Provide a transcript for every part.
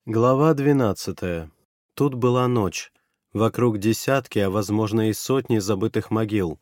Глава 12. Тут была ночь. Вокруг десятки, а возможно и сотни забытых могил.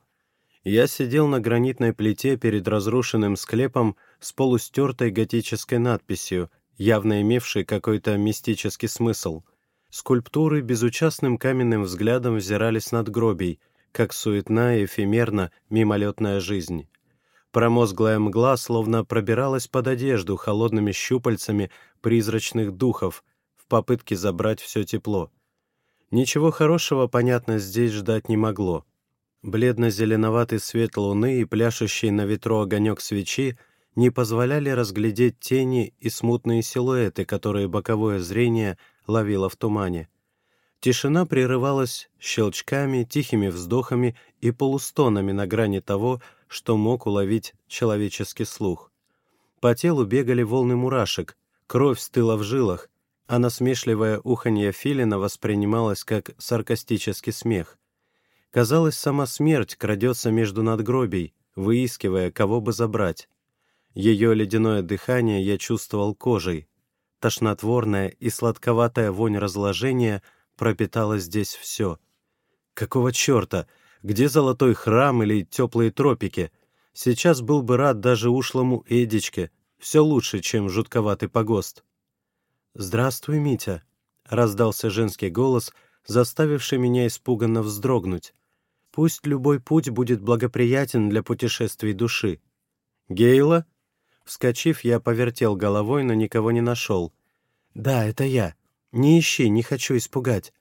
Я сидел на гранитной плите перед разрушенным склепом с полустертой готической надписью, явно имевшей какой-то мистический смысл. Скульптуры безучастным каменным взглядом взирали с надгробий, как суетная и эфемерна мимолетная жизнь. Промозглая мгла словно пробиралась под одежду холодными щупальцами призрачных духов в попытке забрать все тепло. Ничего хорошего, понятно, здесь ждать не могло. Бледно-зеленоватый свет луны и пляшущий на ветру огонек свечи не позволяли разглядеть тени и смутные силуэты, которые боковое зрение ловило в тумане. Тишина прерывалась щелчками, тихими вздохами и полустонами на грани того, что мог уловить человеческий слух. По телу бегали волны мурашек, кровь стыла в жилах, а насмешливое уханье филина воспринималось как саркастический смех. Казалось, сама смерть крадется между надгробий, выискивая, кого бы забрать. Ее ледяное дыхание я чувствовал кожей. Тошнотворная и сладковатая вонь разложения пропитала здесь все. Какого черта? Где золотой храм или теплые тропики? Сейчас был бы рад даже ушлому Эдичке. Все лучше, чем жутковатый погост. «Здравствуй, Митя», — раздался женский голос, заставивший меня испуганно вздрогнуть. «Пусть любой путь будет благоприятен для путешествий души». «Гейла?» Вскочив, я повертел головой, но никого не нашел. «Да, это я. Не ищи, не хочу испугать».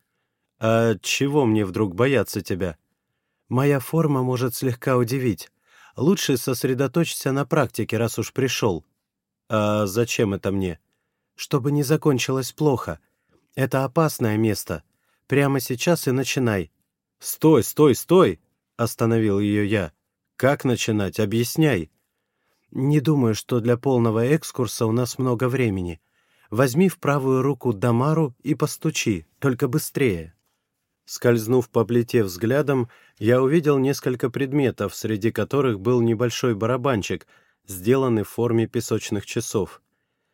«А чего мне вдруг бояться тебя?» «Моя форма может слегка удивить. Лучше сосредоточься на практике, раз уж пришел». «А зачем это мне?» «Чтобы не закончилось плохо. Это опасное место. Прямо сейчас и начинай». «Стой, стой, стой!» — остановил ее я. «Как начинать? Объясняй». «Не думаю, что для полного экскурса у нас много времени. Возьми в правую руку Дамару и постучи, только быстрее». Скользнув по плите взглядом, я увидел несколько предметов, среди которых был небольшой барабанчик, сделанный в форме песочных часов.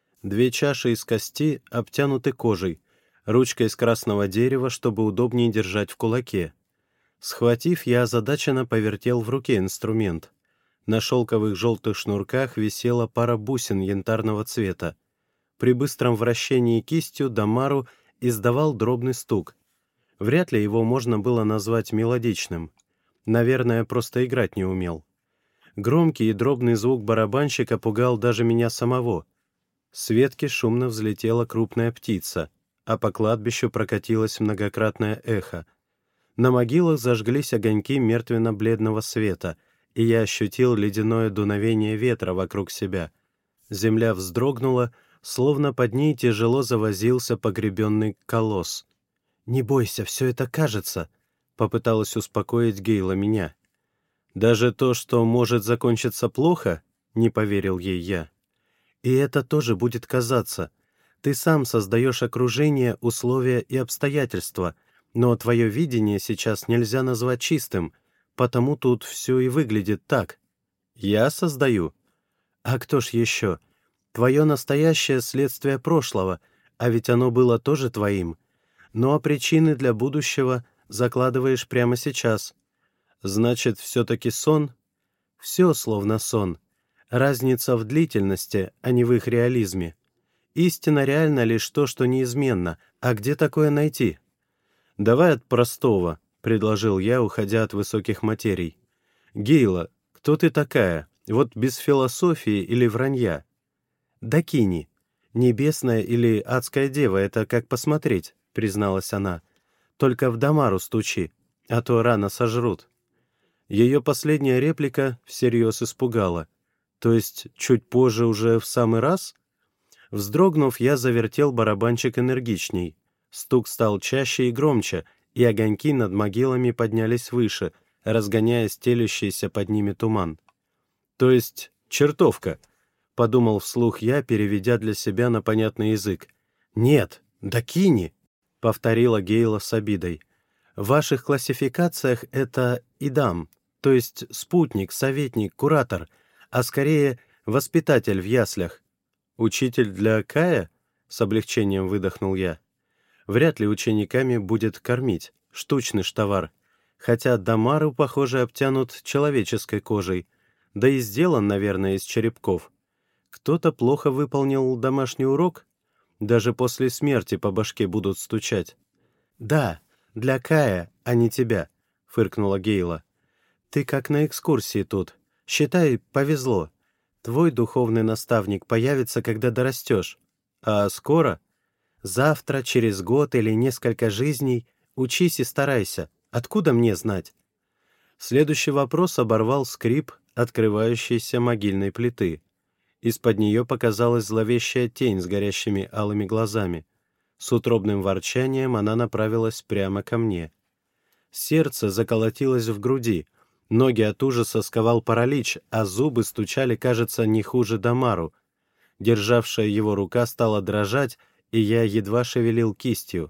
2 чаши из кости обтянуты кожей, ручка из красного дерева, чтобы удобнее держать в кулаке. Схватив, я озадаченно повертел в руке инструмент. На шелковых желтых шнурках висела пара бусин янтарного цвета. При быстром вращении кистью Дамару издавал дробный стук. Вряд ли его можно было назвать мелодичным. Наверное, просто играть не умел. Громкий и дробный звук барабанщика пугал даже меня самого. С ветки шумно взлетела крупная птица, а по кладбищу прокатилось многократное эхо. На могилах зажглись огоньки мертвенно-бледного света, и я ощутил ледяное дуновение ветра вокруг себя. Земля вздрогнула, словно под ней тяжело завозился погребенный колосс. «Не бойся, все это кажется», — попыталась успокоить Гейла меня. «Даже то, что может закончиться плохо?» — не поверил ей я. «И это тоже будет казаться. Ты сам создаешь окружение, условия и обстоятельства, но твое видение сейчас нельзя назвать чистым, потому тут все и выглядит так. Я создаю? А кто ж еще? Твое настоящее следствие прошлого, а ведь оно было тоже твоим. Ну а причины для будущего закладываешь прямо сейчас. Значит, все-таки сон? Все словно сон. Разница в длительности, а не в их реализме. Истина реальна лишь то, что неизменно. А где такое найти? «Давай от простого», — предложил я, уходя от высоких материй. «Гейла, кто ты такая? Вот без философии или вранья?» «Дакини. Небесная или адская дева, это как посмотреть», — призналась она. «Только в Дамару стучи, а то рано сожрут». Ее последняя реплика всерьез испугала. То есть чуть позже уже в самый раз? Вздрогнув, я завертел барабанчик энергичней. Стук стал чаще и громче, и огоньки над могилами поднялись выше, разгоняя стелющийся под ними туман. «То есть чертовка», — подумал вслух я, переведя для себя на понятный язык. «Нет, дакини», — повторила Гейла с обидой. «В ваших классификациях это идам, то есть спутник, советник, куратор, а скорее воспитатель в яслях». «Учитель для Кая?» с облегчением выдохнул я. Вряд ли учениками будет кормить, штучный ж товар, хотя дамару, похоже, обтянут человеческой кожей, да и сделан, наверное, из черепков. Кто-то плохо выполнил домашний урок? Даже после смерти по башке будут стучать. «Да, для Кая, а не тебя», — фыркнула Гейла. «Ты как на экскурсии тут. Считай, повезло. Твой духовный наставник появится, когда дорастешь. А скоро? Завтра, через год или несколько жизней учись и старайся. Откуда мне знать?» Следующий вопрос оборвал скрип открывающейся могильной плиты. Из-под нее показалась зловещая тень с горящими алыми глазами. С утробным ворчанием она направилась прямо ко мне. Сердце заколотилось в груди, ноги от ужаса сковал паралич, а зубы стучали, кажется, не хуже Дамару. Державшая его рука стала дрожать, и я едва шевелил кистью.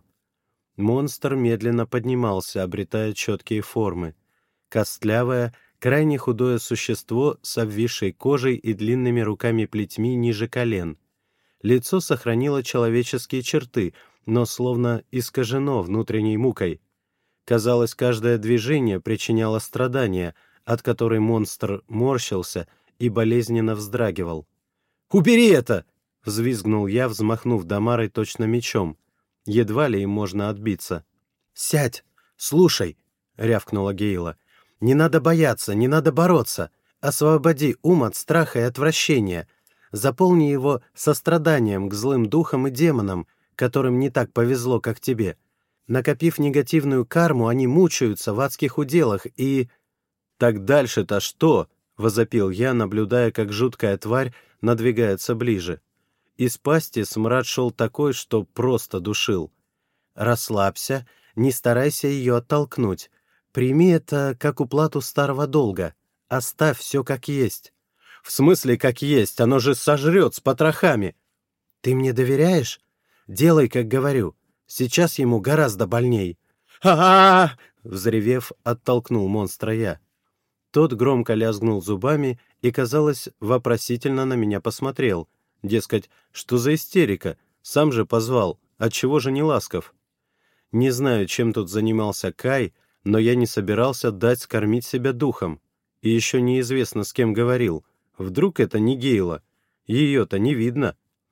Монстр медленно поднимался, обретая четкие формы. Костлявое, крайне худое существо с обвисшей кожей и длинными руками-плетьми ниже колен. Лицо сохранило человеческие черты, но словно искажено внутренней мукой. Казалось, каждое движение причиняло страдания, от которой монстр морщился и болезненно вздрагивал. «Убери это!» — взвизгнул я, взмахнув Дамарой точно мечом. Едва ли им можно отбиться. «Сядь! Слушай!» — рявкнула Гейла. «Не надо бояться, не надо бороться. Освободи ум от страха и отвращения. Заполни его состраданием к злым духам и демонам, которым не так повезло, как тебе. Накопив негативную карму, они мучаются в адских уделах и...» «Так дальше-то что?» — возопил я, наблюдая, как жуткая тварь надвигается ближе. Из пасти смрад шел такой, что просто душил. «Расслабься, не старайся ее оттолкнуть. Прими это как уплату старого долга. Оставь все как есть». «В смысле как есть? Оно же сожрет с потрохами!» «Ты мне доверяешь? Делай, как говорю. Сейчас ему гораздо больней». «А-а-а!» — взревев, оттолкнул монстра я. Тот громко лязгнул зубами и, казалось, вопросительно на меня посмотрел. Дескать, что за истерика? Сам же позвал. Отчего же не ласков? Не знаю, чем тут занимался Кай, но я не собирался дать скормить себя духом. И еще неизвестно, с кем говорил. Вдруг это не Гейла? Ее-то не видно.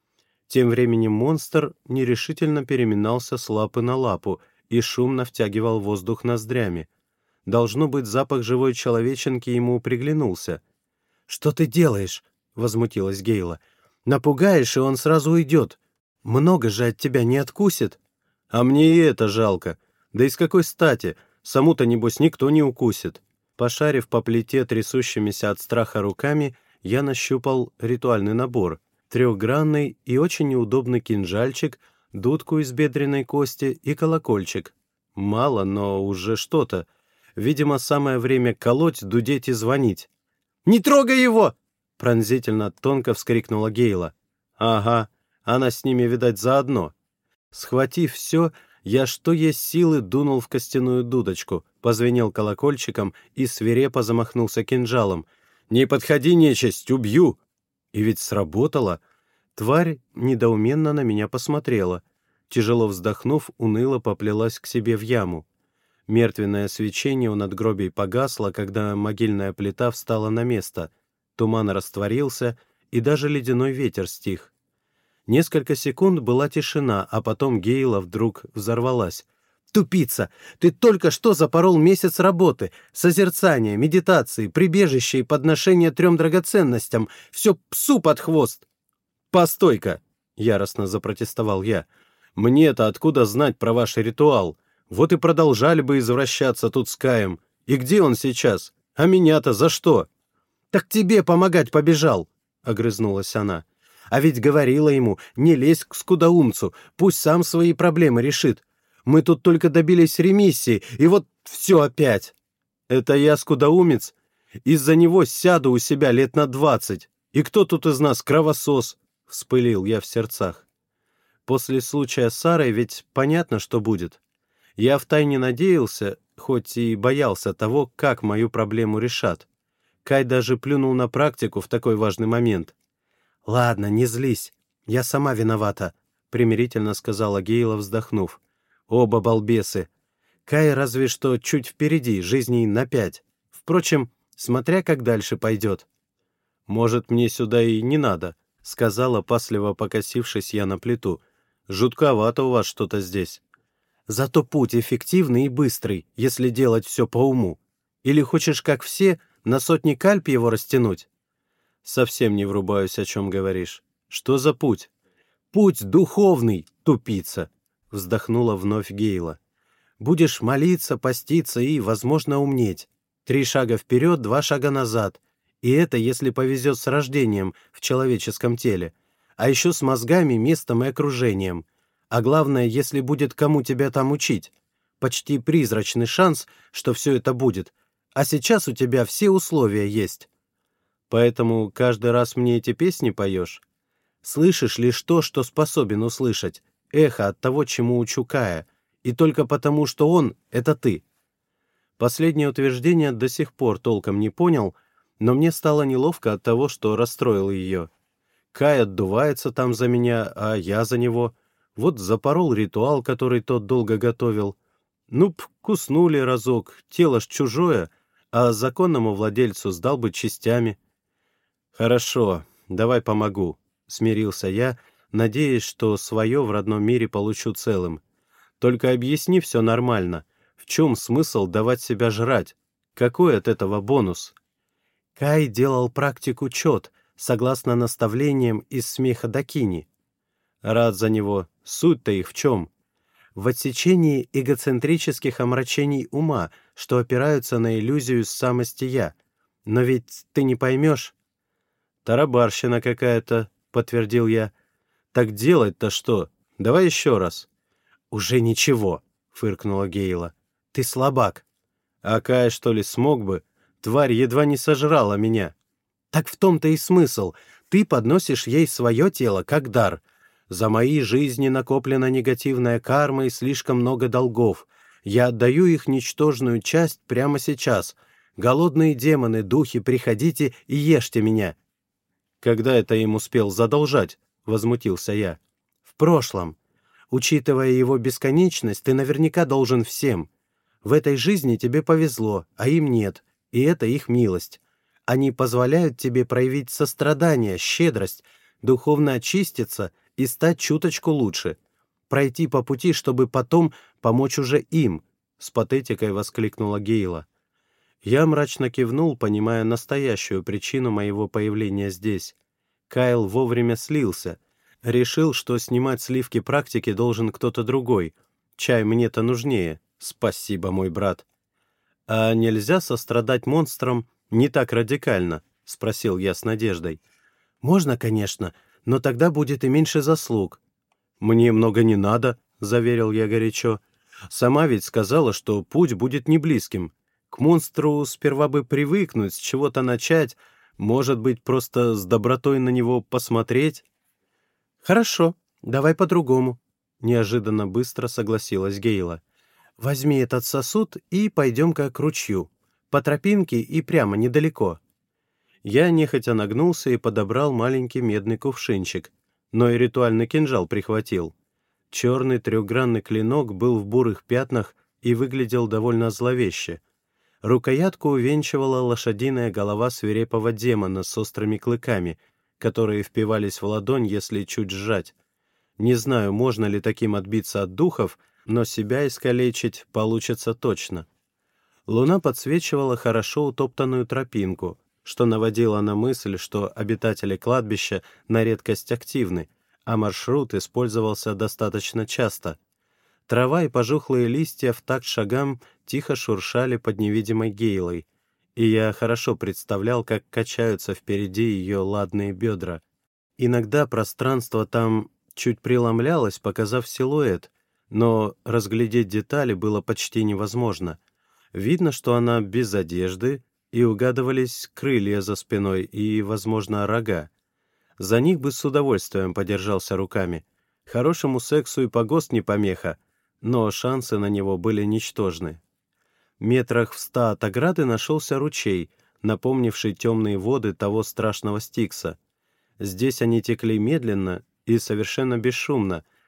Тем временем монстр нерешительно переминался с лапы на лапу и шумно втягивал воздух ноздрями. Должно быть, запах живой человеченки ему приглянулся. «Что ты делаешь?» — возмутилась Гейла. «Напугаешь, и он сразу уйдет. Много же от тебя не откусит». «А мне и это жалко. Да и с какой стати? Саму-то, небось, никто не укусит». Пошарив по плите трясущимися от страха руками, я нащупал ритуальный набор. Трехгранный и очень неудобный кинжальчик, дудку из бедренной кости и колокольчик. Мало, но уже что-то. Видимо, самое время колоть, дудеть и звонить. «Не трогай его!» — пронзительно тонко вскрикнула Гейла. «Ага, она с ними, видать, заодно». Схватив все, я что есть силы дунул в костяную дудочку, позвенел колокольчиком и свирепо замахнулся кинжалом. «Не подходи, нечисть, убью!» И ведь сработало. Тварь недоуменно на меня посмотрела. Тяжело вздохнув, уныло поплелась к себе в яму. Мертвенное свечение у надгробий погасло, когда могильная плита встала на место. Туман растворился, и даже ледяной ветер стих. Несколько секунд была тишина, а потом Гейла вдруг взорвалась. «Тупица! Ты только что запорол месяц работы, созерцания, медитации, прибежища и подношения 3 драгоценностям. Все псу под хвост!» «Постой-ка!» — яростно запротестовал я. «Мне-то откуда знать про ваш ритуал? Вот и продолжали бы извращаться тут с Каем. И где он сейчас? А меня-то за что?» «Так тебе помогать побежал!» — огрызнулась она. «А ведь говорила ему, не лезь к скудоумцу, пусть сам свои проблемы решит. Мы тут только добились ремиссии, и вот все опять». «Это я скудоумец? Из-за него сяду у себя лет на 20. И кто тут из нас кровосос?» — вспылил я в сердцах. После случая с Сарой ведь понятно, что будет. Я втайне надеялся, хоть и боялся того, как мою проблему решат. Кай даже плюнул на практику в такой важный момент. «Ладно, не злись. Я сама виновата», — примирительно сказала Гейла, вздохнув. «Оба балбесы. Кай разве что чуть впереди, жизней на 5. Впрочем, смотря как дальше пойдет». «Может, мне сюда и не надо», — сказала, опасливо покосившись я на плиту. «Жутковато у вас что-то здесь». «Зато путь эффективный и быстрый, если делать все по уму. Или хочешь, как все, на сотни кальп его растянуть?» «Совсем не врубаюсь, о чем говоришь. Что за путь?» «Путь духовный, тупица», — вздохнула вновь Гейла. «Будешь молиться, поститься и, возможно, умнеть. 3 шага вперед, 2 шага назад. И это, если повезет с рождением в человеческом теле. А еще с мозгами, местом и окружением. А главное, если будет кому тебя там учить. Почти призрачный шанс, что все это будет. А сейчас у тебя все условия есть. Поэтому каждый раз мне эти песни поешь? Слышишь лишь то, что способен услышать. Эхо от того, чему учу Кая. И только потому, что он — это ты». Последнее утверждение до сих пор толком не понял, но мне стало неловко от того, что расстроил ее. Кай отдувается там за меня, а я за него. Вот запорол ритуал, который тот долго готовил. Ну, куснули разок, тело ж чужое, а законному владельцу сдал бы частями. «Хорошо, давай помогу», — смирился я, надеясь, что свое в родном мире получу целым. «Только объясни все нормально. В чем смысл давать себя жрать? Какой от этого бонус?» Кай делал практику чет, согласно наставлениям из смеха Дакини. Рад за него. Суть-то их в чем? В отсечении эгоцентрических омрачений ума, что опираются на иллюзию самости «я». Но ведь ты не поймешь. «Тарабарщина какая-то», — подтвердил я. «Так делать-то что? Давай еще раз». «Уже ничего», — фыркнула Гейла. «Ты слабак». «А Кай, что ли, смог бы? Тварь едва не сожрала меня». «Так в том-то и смысл. Ты подносишь ей свое тело как дар. За мои жизни накоплена негативная карма и слишком много долгов. Я отдаю их ничтожную часть прямо сейчас. Голодные демоны, духи, приходите и ешьте меня». «Когда это им успел задолжать?» — возмутился я. «В прошлом. Учитывая его бесконечность, ты наверняка должен всем. В этой жизни тебе повезло, а им нет, и это их милость. Они позволяют тебе проявить сострадание, щедрость, духовно очиститься и стать чуточку лучше. Пройти по пути, чтобы потом помочь уже им», — с патетикой воскликнула Гейла. Я мрачно кивнул, понимая настоящую причину моего появления здесь. Кайл вовремя слился. Решил, что снимать сливки практики должен кто-то другой. Чай мне-то нужнее. Спасибо, мой брат. «А нельзя сострадать монстрам не так радикально?» — спросил я с надеждой. «Можно, конечно, но тогда будет и меньше заслуг». «Мне много не надо», — заверил я горячо. «Сама ведь сказала, что путь будет не близким. К монстру сперва бы привыкнуть, с чего-то начать, может быть, просто с добротой на него посмотреть». «Хорошо, давай по-другому», — неожиданно быстро согласилась Гейла. «Возьми этот сосуд и пойдем-ка к ручью. По тропинке и прямо недалеко». Я нехотя нагнулся и подобрал маленький медный кувшинчик, но и ритуальный кинжал прихватил. Черный трехгранный клинок был в бурых пятнах и выглядел довольно зловеще. Рукоятку увенчивала лошадиная голова свирепого демона с острыми клыками, которые впивались в ладонь, если чуть сжать. Не знаю, можно ли таким отбиться от духов, но себя искалечить получится точно. Луна подсвечивала хорошо утоптанную тропинку, что наводило на мысль, что обитатели кладбища на редкость активны, а маршрут использовался достаточно часто. Трава и пожухлые листья в такт шагам тихо шуршали под невидимой Гейлой, и я хорошо представлял, как качаются впереди ее ладные бедра. Иногда пространство там чуть преломлялось, показав силуэт, но разглядеть детали было почти невозможно. Видно, что она без одежды, и угадывались крылья за спиной и, возможно, рога. За них бы с удовольствием подержался руками. Хорошему сексу и погост не помеха, но шансы на него были ничтожны. Метрах в 100 от ограды нашелся ручей, напомнивший темные воды того страшного Стикса. Здесь они текли медленно и совершенно бесшумно,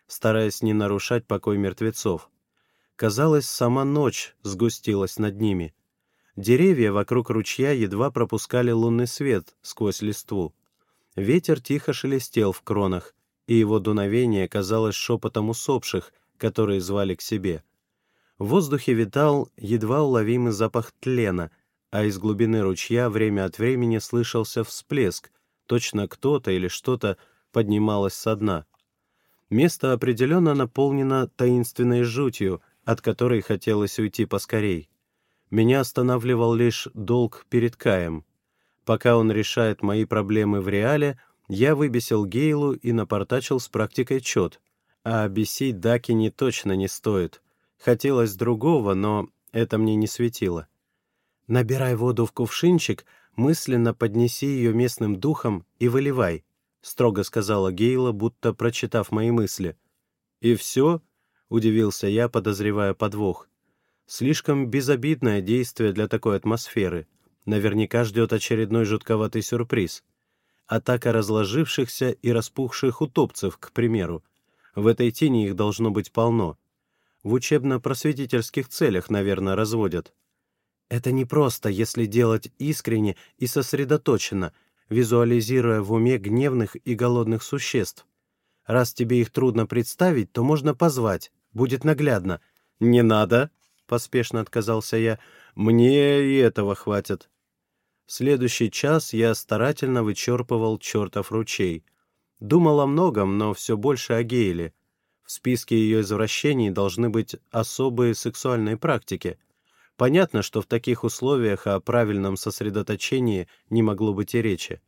стараясь не нарушать покой мертвецов. Казалось, сама ночь сгустилась над ними. Деревья вокруг ручья едва пропускали лунный свет сквозь листву. Ветер тихо шелестел в кронах, и его дуновение казалось шепотом усопших, которые звали к себе. В воздухе витал едва уловимый запах тлена, а из глубины ручья время от времени слышался всплеск, точно кто-то или что-то поднималось со дна. Место определенно наполнено таинственной жутью, от которой хотелось уйти поскорей. Меня останавливал лишь долг перед Каем. Пока он решает мои проблемы в реале, я выбесил Гейлу и напортачил с практикой чет. А бесить Дакини точно не стоит. Хотелось другого, но это мне не светило. «Набирай воду в кувшинчик, мысленно поднеси ее местным духом и выливай», — строго сказала Гейла, будто прочитав мои мысли. «И все?» — удивился я, подозревая подвох. «Слишком безобидное действие для такой атмосферы. Наверняка ждет очередной жутковатый сюрприз. Атака разложившихся и распухших утопцев, к примеру. В этой тени их должно быть полно. В учебно-просветительских целях, наверное, разводят. Это непросто, если делать искренне и сосредоточенно, визуализируя в уме гневных и голодных существ. Раз тебе их трудно представить, то можно позвать, будет наглядно». «Не надо», — поспешно отказался я, — «мне и этого хватит». В следующий час я старательно вычерпывал чертов ручей. Думал о многом, но все больше о Гейле. В списке ее извращений должны быть особые сексуальные практики. Понятно, что в таких условиях о правильном сосредоточении не могло быть и речи.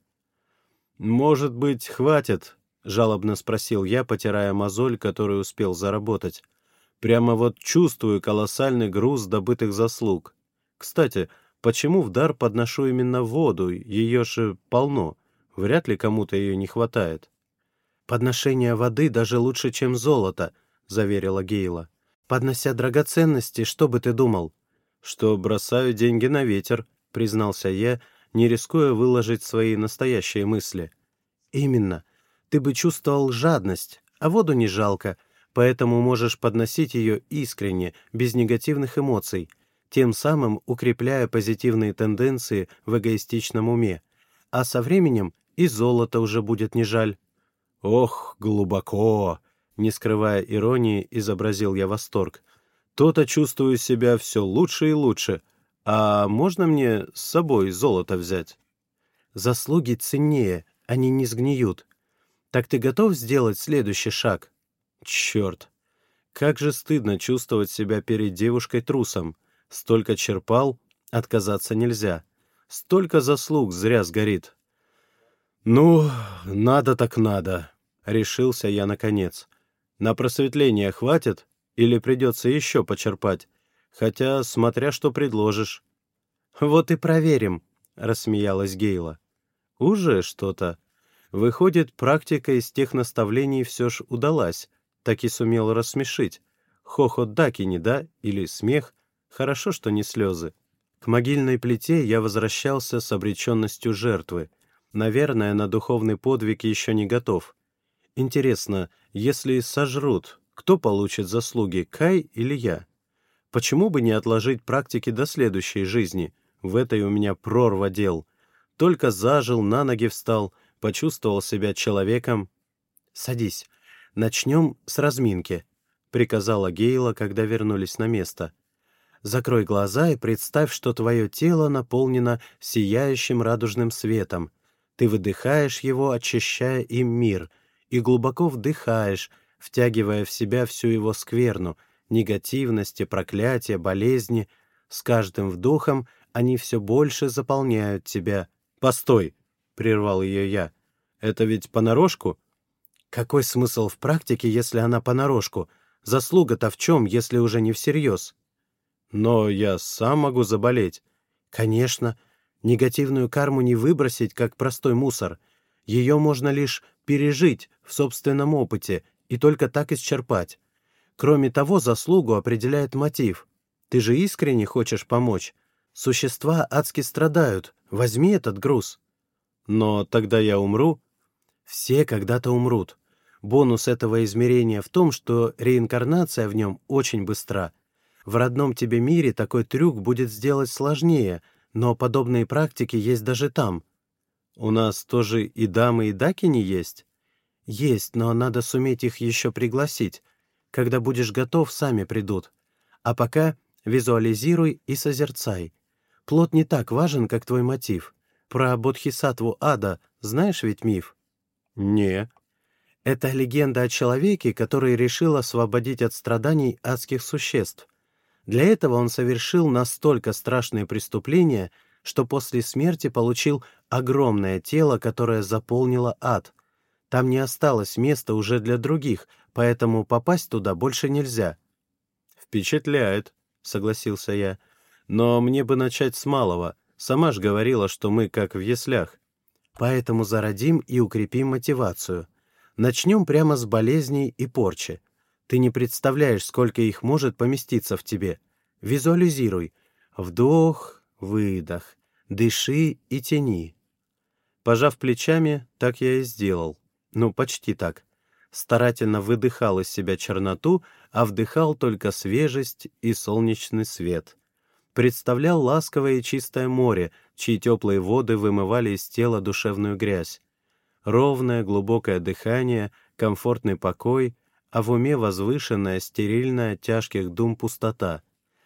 «Может быть, хватит?» — жалобно спросил я, потирая мозоль, которую успел заработать. «Прямо вот чувствую колоссальный груз добытых заслуг. Кстати, почему в дар подношу именно воду? Ее же полно. Вряд ли кому-то ее не хватает». «Подношение воды даже лучше, чем золото», — заверила Гейла. «Поднося драгоценности, что бы ты думал?» «Что бросаю деньги на ветер», — признался я, не рискуя выложить свои настоящие мысли. «Именно. Ты бы чувствовал жадность, а воду не жалко, поэтому можешь подносить ее искренне, без негативных эмоций, тем самым укрепляя позитивные тенденции в эгоистичном уме. А со временем и золото уже будет не жаль». «Ох, глубоко!» — не скрывая иронии, изобразил я восторг. «То-то чувствую себя все лучше и лучше. А можно мне с собой золото взять?» «Заслуги ценнее, они не сгниют. Так ты готов сделать следующий шаг?» «Черт! Как же стыдно чувствовать себя перед девушкой трусом. Столько черпал, отказаться нельзя. Столько заслуг зря сгорит». «Ну, надо так надо», — решился я наконец. «На просветление хватит или придется еще почерпать? Хотя, смотря что предложишь». «Вот и проверим», — рассмеялась Гейла. «Уже что-то. Выходит, практика из тех наставлений все ж удалась, так и сумел рассмешить. Хохот Дакини, да? Или смех? Хорошо, что не слезы». К могильной плите я возвращался с обреченностью жертвы. Наверное, на духовный подвиг еще не готов. Интересно, если сожрут, кто получит заслуги, Кай или я? Почему бы не отложить практики до следующей жизни? В этой у меня прорва дел. Только зажил, на ноги встал, почувствовал себя человеком. «Садись. Начнем с разминки», — приказала Гейла, когда вернулись на место. «Закрой глаза и представь, что твое тело наполнено сияющим радужным светом. Ты выдыхаешь его, очищая им мир, и глубоко вдыхаешь, втягивая в себя всю его скверну, негативности, проклятия, болезни. С каждым вдохом они все больше заполняют тебя». «Постой!» — прервал ее я. «Это ведь понарошку?» «Какой смысл в практике, если она понарошку? Заслуга-то в чем, если уже не всерьез?» «Но я сам могу заболеть». «Конечно. Негативную карму не выбросить, как простой мусор. Ее можно лишь пережить в собственном опыте и только так исчерпать. Кроме того, заслугу определяет мотив. Ты же искренне хочешь помочь. Существа адски страдают. Возьми этот груз». «Но тогда я умру». «Все когда-то умрут. Бонус этого измерения в том, что реинкарнация в нем очень быстра. В родном тебе мире такой трюк будет сделать сложнее, но подобные практики есть даже там. У нас тоже и дамы, и дакини есть? Есть, но надо суметь их еще пригласить. Когда будешь готов, сами придут. А пока визуализируй и созерцай. Плод не так важен, как твой мотив. Про бодхисаттву ада знаешь ведь миф? Не. Это легенда о человеке, который решил освободить от страданий адских существ. Для этого он совершил настолько страшные преступления, что после смерти получил огромное тело, которое заполнило ад. Там не осталось места уже для других, поэтому попасть туда больше нельзя. «Впечатляет», — согласился я. «Но мне бы начать с малого. Сама ж говорила, что мы как в яслях. Поэтому зародим и укрепим мотивацию. Начнем прямо с болезней и порчи. Ты не представляешь, сколько их может поместиться в тебе. Визуализируй. Вдох, выдох. Дыши и тяни». Пожав плечами, так я и сделал. Ну, почти так. Старательно выдыхал из себя черноту, а вдыхал только свежесть и солнечный свет. Представлял ласковое и чистое море, чьи теплые воды вымывали из тела душевную грязь. Ровное, глубокое дыхание, комфортный покой, а в уме возвышенная, стерильная, тяжких дум пустота.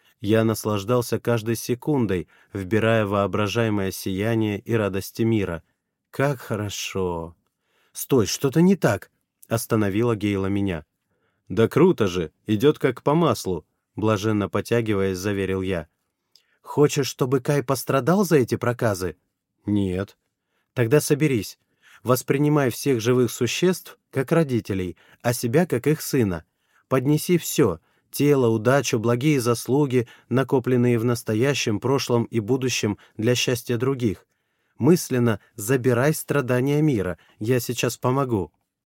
Я наслаждался каждой секундой, вбирая воображаемое сияние и радости мира. Как хорошо! «Стой, что-то не так!» — остановила Гейла меня. «Да круто же! Идет как по маслу!» — блаженно потягиваясь, заверил я. «Хочешь, чтобы Кай пострадал за эти проказы?» «Нет». «Тогда соберись. Воспринимай всех живых существ как родителей, а себя как их сына. Поднеси все — тело, удачу, благие заслуги, накопленные в настоящем, прошлом и будущем для счастья других. Мысленно забирай страдания мира. Я сейчас помогу».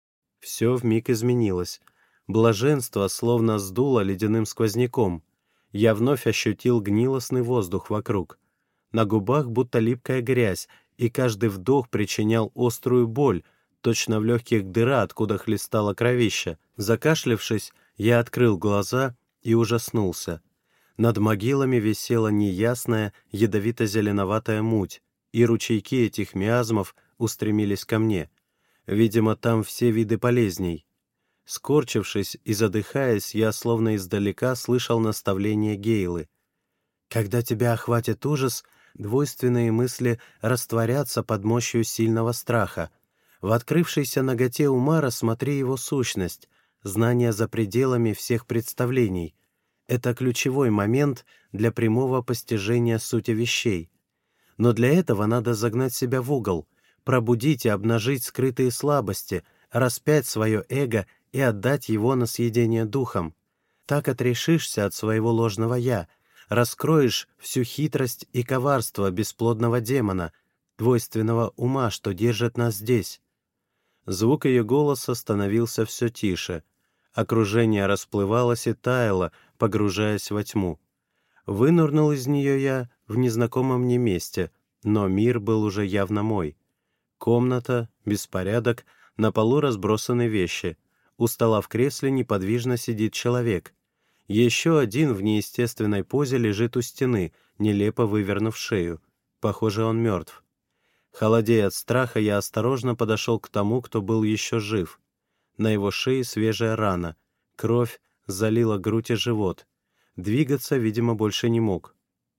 Все вмиг изменилось. Блаженство словно сдуло ледяным сквозняком. Я вновь ощутил гнилостный воздух вокруг. На губах будто липкая грязь, и каждый вдох причинял острую боль, точно в легких дыра, откуда хлестало кровища. Закашлявшись, я открыл глаза и ужаснулся. Над могилами висела неясная, ядовито-зеленоватая муть, и ручейки этих миазмов устремились ко мне. Видимо, там все виды болезней. Скорчившись и задыхаясь, я словно издалека слышал наставление Гейлы. «Когда тебя охватит ужас, двойственные мысли растворятся под мощью сильного страха. В открывшейся наготе ума рассмотри его сущность, знание за пределами всех представлений. Это ключевой момент для прямого постижения сути вещей. Но для этого надо загнать себя в угол, пробудить и обнажить скрытые слабости, распять свое эго и отдать его на съедение духом. Так отрешишься от своего ложного «я», раскроешь всю хитрость и коварство бесплодного демона, двойственного ума, что держит нас здесь. Звук ее голоса становился все тише. Окружение расплывалось и таяло, погружаясь во тьму. Вынырнул из нее я в незнакомом мне месте, но мир был уже явно мой. Комната, беспорядок, на полу разбросаны вещи. У стола в кресле неподвижно сидит человек. Еще один в неестественной позе лежит у стены, нелепо вывернув шею. Похоже, он мертв. Холодея от страха, я осторожно подошел к тому, кто был еще жив. На его шее свежая рана. Кровь залила грудь и живот. Двигаться, видимо, больше не мог.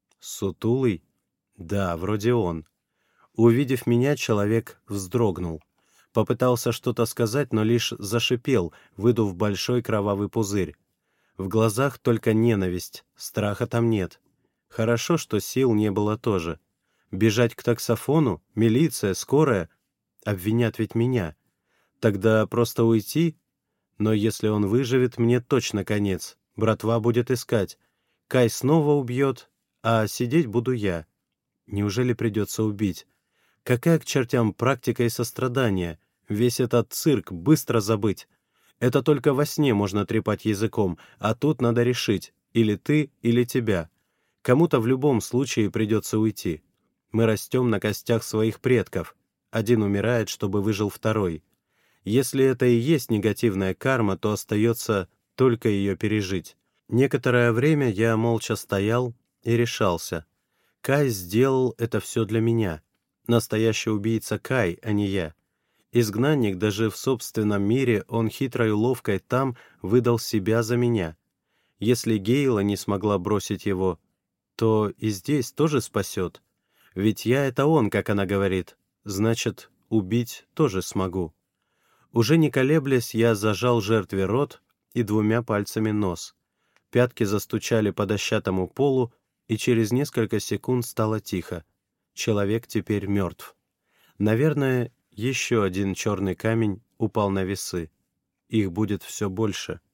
Сутулый? Да, вроде он. Увидев меня, человек вздрогнул. Попытался что-то сказать, но лишь зашипел, выдув большой кровавый пузырь. В глазах только ненависть, страха там нет. Хорошо, что сил не было тоже. Бежать к таксофону, милиция, скорая. Обвинят ведь меня. Тогда просто уйти? Но если он выживет, мне точно конец. Братва будет искать. Кай снова убьет, а сидеть буду я. Неужели придется убить? Какая к чертям практика и сострадание? Весь этот цирк быстро забыть. Это только во сне можно трепать языком, а тут надо решить, или ты, или тебя. Кому-то в любом случае придется уйти. Мы растем на костях своих предков. Один умирает, чтобы выжил второй. Если это и есть негативная карма, то остается только ее пережить. Некоторое время я молча стоял и решался. Кай сделал это все для меня. Настоящий убийца Кай, а не я. Изгнанник даже в собственном мире, он хитрой уловкой там выдал себя за меня. Если Гейла не смогла бросить его, то и здесь тоже спасет. Ведь я — это он, как она говорит. Значит, убить тоже смогу. Уже не колеблясь, я зажал жертве рот и 2 пальцами нос. Пятки застучали по дощатому полу, и через несколько секунд стало тихо. Человек теперь мертв. Наверное, еще один черный камень упал на весы. Их будет все больше.